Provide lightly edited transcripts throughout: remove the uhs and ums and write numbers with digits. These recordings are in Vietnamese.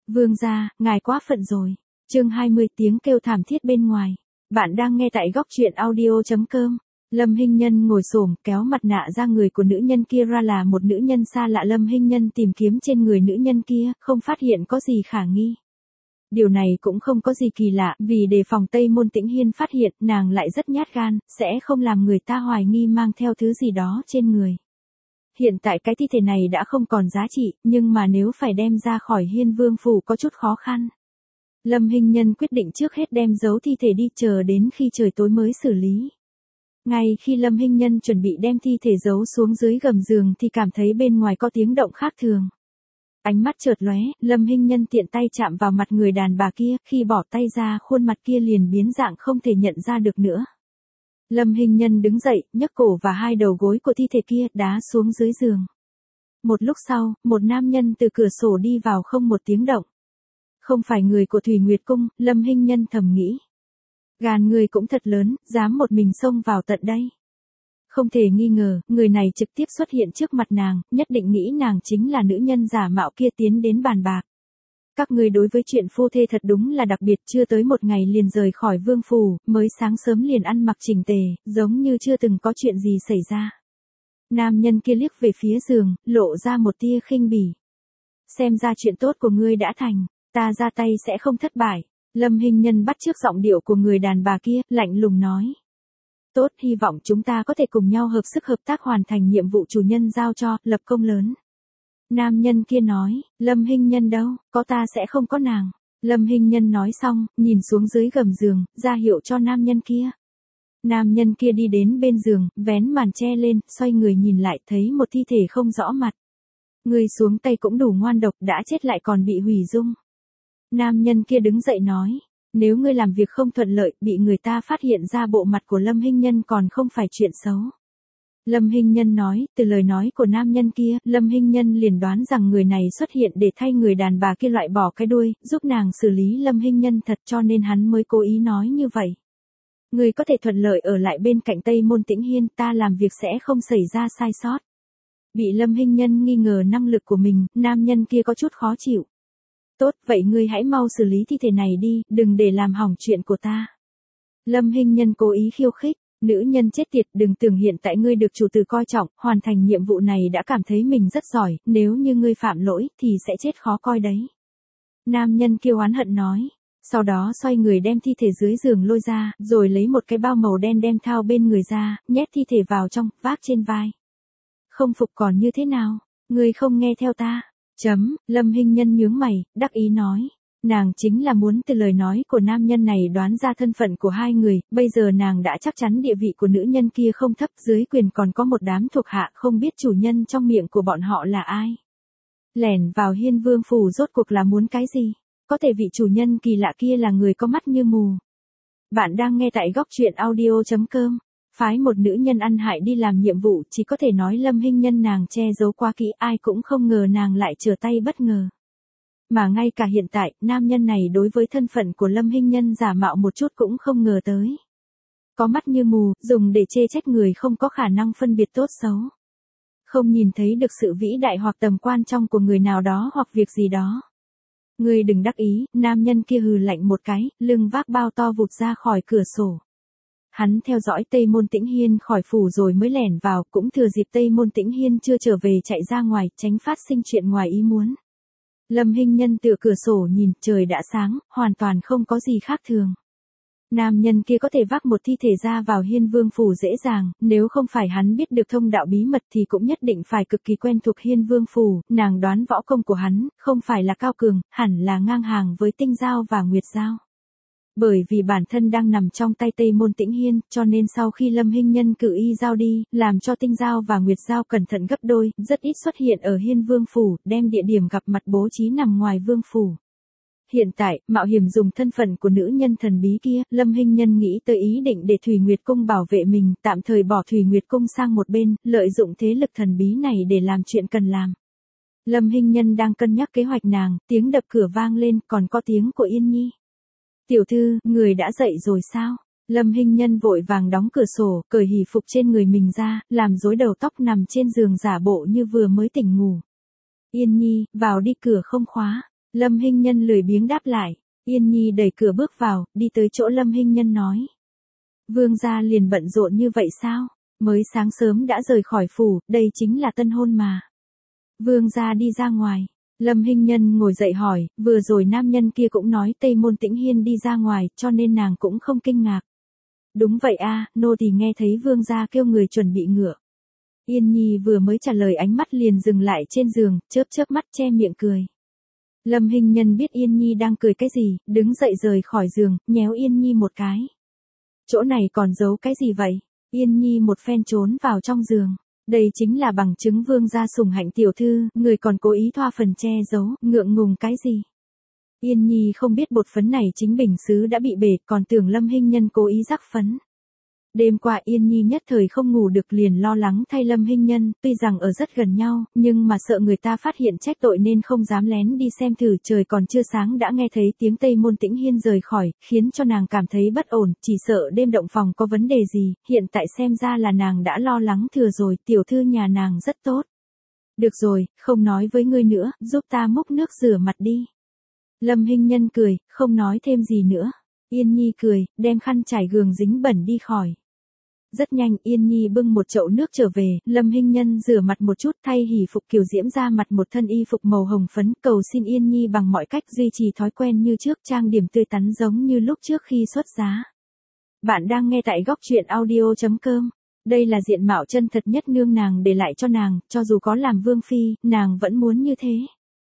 Vương gia, ngài quá phận rồi. Chương 20 tiếng kêu thảm thiết bên ngoài. Bạn đang nghe tại góc truyện audio.com. Lâm Hinh Nhân ngồi xổm kéo mặt nạ ra người của nữ nhân kia ra là một nữ nhân xa lạ. Lâm Hinh Nhân tìm kiếm trên người nữ nhân kia, không phát hiện có gì khả nghi. Điều này cũng không có gì kỳ lạ, vì đề phòng Tây Môn Tĩnh Hiên phát hiện, nàng lại rất nhát gan, sẽ không làm người ta hoài nghi mang theo thứ gì đó trên người. Hiện tại cái thi thể này đã không còn giá trị, nhưng mà nếu phải đem ra khỏi Hiên Vương phủ có chút khó khăn. Lâm Hinh Nhân quyết định trước hết đem giấu thi thể đi, chờ đến khi trời tối mới xử lý. Ngay khi Lâm Hinh Nhân chuẩn bị đem thi thể giấu xuống dưới gầm giường thì cảm thấy bên ngoài có tiếng động khác thường. Ánh mắt chợt lóe, Lâm Hinh Nhân tiện tay chạm vào mặt người đàn bà kia, khi bỏ tay ra khuôn mặt kia liền biến dạng không thể nhận ra được nữa. Lâm Hinh Nhân đứng dậy, nhấc cổ và hai đầu gối của thi thể kia đá xuống dưới giường. Một lúc sau, một nam nhân từ cửa sổ đi vào không một tiếng động. Không phải người của Thủy Nguyệt Cung, Lâm Hinh Nhân thầm nghĩ. Gan người cũng thật lớn, dám một mình xông vào tận đây. Không thể nghi ngờ, người này trực tiếp xuất hiện trước mặt nàng, nhất định nghĩ nàng chính là nữ nhân giả mạo kia tiến đến bàn bạc. Các ngươi đối với chuyện phu thê thật đúng là đặc biệt, chưa tới một ngày liền rời khỏi vương phủ, mới sáng sớm liền ăn mặc chỉnh tề, giống như chưa từng có chuyện gì xảy ra. Nam nhân kia liếc về phía giường, lộ ra một tia khinh bỉ. Xem ra chuyện tốt của ngươi đã thành, ta ra tay sẽ không thất bại. Lâm Hinh Nhân bắt chước giọng điệu của người đàn bà kia, lạnh lùng nói. Tốt, hy vọng chúng ta có thể cùng nhau hợp sức hợp tác hoàn thành nhiệm vụ chủ nhân giao cho, lập công lớn. Nam nhân kia nói, Lâm Hinh Nhân đâu, có ta sẽ không có nàng. Lâm Hinh Nhân nói xong, nhìn xuống dưới gầm giường, ra hiệu cho nam nhân kia. Nam nhân kia đi đến bên giường, vén màn che lên, xoay người nhìn lại thấy một thi thể không rõ mặt. Người xuống tay cũng đủ ngoan độc, đã chết lại còn bị hủy dung. Nam nhân kia đứng dậy nói, nếu ngươi làm việc không thuận lợi, bị người ta phát hiện ra bộ mặt của Lâm Hinh Nhân còn không phải chuyện xấu. Lâm Hinh Nhân nói, từ lời nói của nam nhân kia, Lâm Hinh Nhân liền đoán rằng người này xuất hiện để thay người đàn bà kia loại bỏ cái đuôi, giúp nàng xử lý Lâm Hinh Nhân thật, cho nên hắn mới cố ý nói như vậy. Ngươi có thể thuận lợi ở lại bên cạnh Tây Môn Tĩnh Hiên, ta làm việc sẽ không xảy ra sai sót. Bị Lâm Hinh Nhân nghi ngờ năng lực của mình, nam nhân kia có chút khó chịu. Tốt, vậy ngươi hãy mau xử lý thi thể này đi, đừng để làm hỏng chuyện của ta. Lâm Hinh Nhân cố ý khiêu khích, nữ nhân chết tiệt, đừng tưởng hiện tại ngươi được chủ tử coi trọng, hoàn thành nhiệm vụ này đã cảm thấy mình rất giỏi, nếu như ngươi phạm lỗi thì sẽ chết khó coi đấy. Nam nhân kia oán hận nói, sau đó xoay người đem thi thể dưới giường lôi ra, rồi lấy một cái bao màu đen đem thao bên người ra, nhét thi thể vào trong, vác trên vai. Không phục còn như thế nào, ngươi không nghe theo ta. Lâm Hinh Nhân nhướng mày, đắc ý nói. Nàng chính là muốn từ lời nói của nam nhân này đoán ra thân phận của hai người, bây giờ nàng đã chắc chắn địa vị của nữ nhân kia không thấp, dưới quyền còn có một đám thuộc hạ, không biết chủ nhân trong miệng của bọn họ là ai. Lẻn vào Hiên Vương phủ rốt cuộc là muốn cái gì? Có thể vị chủ nhân kỳ lạ kia là người có mắt như mù. Bạn đang nghe tại góc truyện audio.com. Phái một nữ nhân ăn hại đi làm nhiệm vụ, chỉ có thể nói Lâm Hinh Nhân nàng che giấu quá kỹ, ai cũng không ngờ nàng lại trở tay bất ngờ. Mà ngay cả hiện tại, nam nhân này đối với thân phận của Lâm Hinh Nhân giả mạo một chút cũng không ngờ tới. Có mắt như mù, dùng để chê trách người không có khả năng phân biệt tốt xấu. Không nhìn thấy được sự vĩ đại hoặc tầm quan trọng của người nào đó hoặc việc gì đó. Ngươi đừng đắc ý, nam nhân kia hừ lạnh một cái, lưng vác bao to vụt ra khỏi cửa sổ. Hắn theo dõi Tây Môn Tĩnh Hiên khỏi phủ rồi mới lẻn vào, cũng thừa dịp Tây Môn Tĩnh Hiên chưa trở về chạy ra ngoài, tránh phát sinh chuyện ngoài ý muốn. Lâm Hinh Nhân tựa cửa sổ nhìn, trời đã sáng, hoàn toàn không có gì khác thường. Nam nhân kia có thể vác một thi thể ra vào Hiên Vương phủ dễ dàng, nếu không phải hắn biết được thông đạo bí mật thì cũng nhất định phải cực kỳ quen thuộc Hiên Vương phủ, nàng đoán võ công của hắn, không phải là cao cường, hẳn là ngang hàng với Tinh Giao và Nguyệt Giao. Bởi vì bản thân đang nằm trong tay Tây Môn Tĩnh Hiên, cho nên sau khi Lâm Hinh Nhân cử y giao đi, làm cho Tinh Giao và Nguyệt Giao cẩn thận gấp đôi, rất ít xuất hiện ở Hiên Vương phủ, đem địa điểm gặp mặt bố trí nằm ngoài Vương phủ. Hiện tại, mạo hiểm dùng thân phận của nữ nhân thần bí kia, Lâm Hinh Nhân nghĩ tới ý định để Thủy Nguyệt Cung bảo vệ mình, tạm thời bỏ Thủy Nguyệt Cung sang một bên, lợi dụng thế lực thần bí này để làm chuyện cần làm. Lâm Hinh Nhân đang cân nhắc kế hoạch nàng, tiếng đập cửa vang lên, còn có tiếng của Yên Nhi. Tiểu thư, người đã dậy rồi sao? Lâm Hinh Nhân vội vàng đóng cửa sổ, cởi hỉ phục trên người mình ra, làm rối đầu tóc nằm trên giường giả bộ như vừa mới tỉnh ngủ. Yên Nhi, vào đi, cửa không khóa. Lâm Hinh Nhân lười biếng đáp lại. Yên Nhi đẩy cửa bước vào, đi tới chỗ Lâm Hinh Nhân nói. Vương gia liền bận rộn như vậy sao? Mới sáng sớm đã rời khỏi phủ, đây chính là tân hôn mà. Vương gia đi ra ngoài. Lâm Hinh Nhân ngồi dậy hỏi, vừa rồi nam nhân kia cũng nói Tây Môn Tĩnh Hiên đi ra ngoài, cho nên nàng cũng không kinh ngạc. Đúng vậy a, nô tỳ nghe thấy vương gia kêu người chuẩn bị ngựa. Yên Nhi vừa mới trả lời ánh mắt liền dừng lại trên giường, chớp chớp mắt che miệng cười. Lâm Hinh Nhân biết Yên Nhi đang cười cái gì, đứng dậy rời khỏi giường, nhéo Yên Nhi một cái. Chỗ này còn giấu cái gì vậy? Yên Nhi một phen trốn vào trong giường. Đây chính là bằng chứng vương gia sủng hạnh tiểu thư, người còn cố ý thoa phần che giấu, ngượng ngùng cái gì? Yên Nhi không biết bột phấn này chính bình sứ đã bị bể, còn tưởng Lâm Hinh Nhân cố ý rắc phấn. Đêm qua Yên Nhi nhất thời không ngủ được liền lo lắng thay Lâm Hinh Nhân, tuy rằng ở rất gần nhau, nhưng mà sợ người ta phát hiện trách tội nên không dám lén đi xem thử. Trời còn chưa sáng đã nghe thấy tiếng Tây Môn Tĩnh Hiên rời khỏi, khiến cho nàng cảm thấy bất ổn, chỉ sợ đêm động phòng có vấn đề gì, hiện tại xem ra là nàng đã lo lắng thừa rồi, tiểu thư nhà nàng rất tốt. Được rồi, không nói với ngươi nữa, giúp ta múc nước rửa mặt đi. Lâm Hinh Nhân cười, không nói thêm gì nữa. Yên Nhi cười, đem khăn trải gường dính bẩn đi khỏi. Rất nhanh Yên Nhi bưng một chậu nước trở về, Lâm Hinh Nhân rửa mặt một chút thay hỉ phục kiều diễm ra mặt một thân y phục màu hồng phấn, cầu xin Yên Nhi bằng mọi cách duy trì thói quen như trước, trang điểm tươi tắn giống như lúc trước khi xuất giá. Bạn đang nghe tại góc truyện audio.com. Đây là diện mạo chân thật nhất nương nàng để lại cho nàng, cho dù có làm vương phi, nàng vẫn muốn như thế.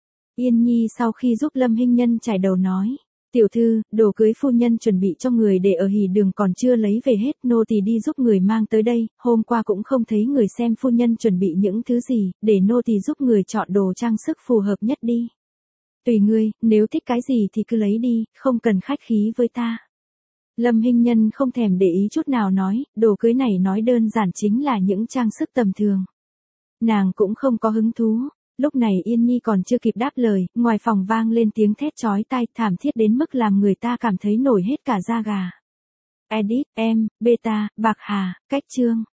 Yên Nhi sau khi giúp Lâm Hinh Nhân chải đầu nói. Tiểu thư, đồ cưới phu nhân chuẩn bị cho người để ở hỉ đường còn chưa lấy về hết, nô tỳ đi giúp người mang tới đây, hôm qua cũng không thấy người xem phu nhân chuẩn bị những thứ gì, để nô tỳ giúp người chọn đồ trang sức phù hợp nhất đi. Tùy ngươi, nếu thích cái gì thì cứ lấy đi, không cần khách khí với ta. Lâm Hinh Nhân không thèm để ý chút nào nói, đồ cưới này nói đơn giản chính là những trang sức tầm thường. Nàng cũng không có hứng thú. Lúc này Yên Nhi còn chưa kịp đáp lời, ngoài phòng vang lên tiếng thét chói tai thảm thiết đến mức làm người ta cảm thấy nổi hết cả da gà. Edit, em, beta, bạc hà, cách chương.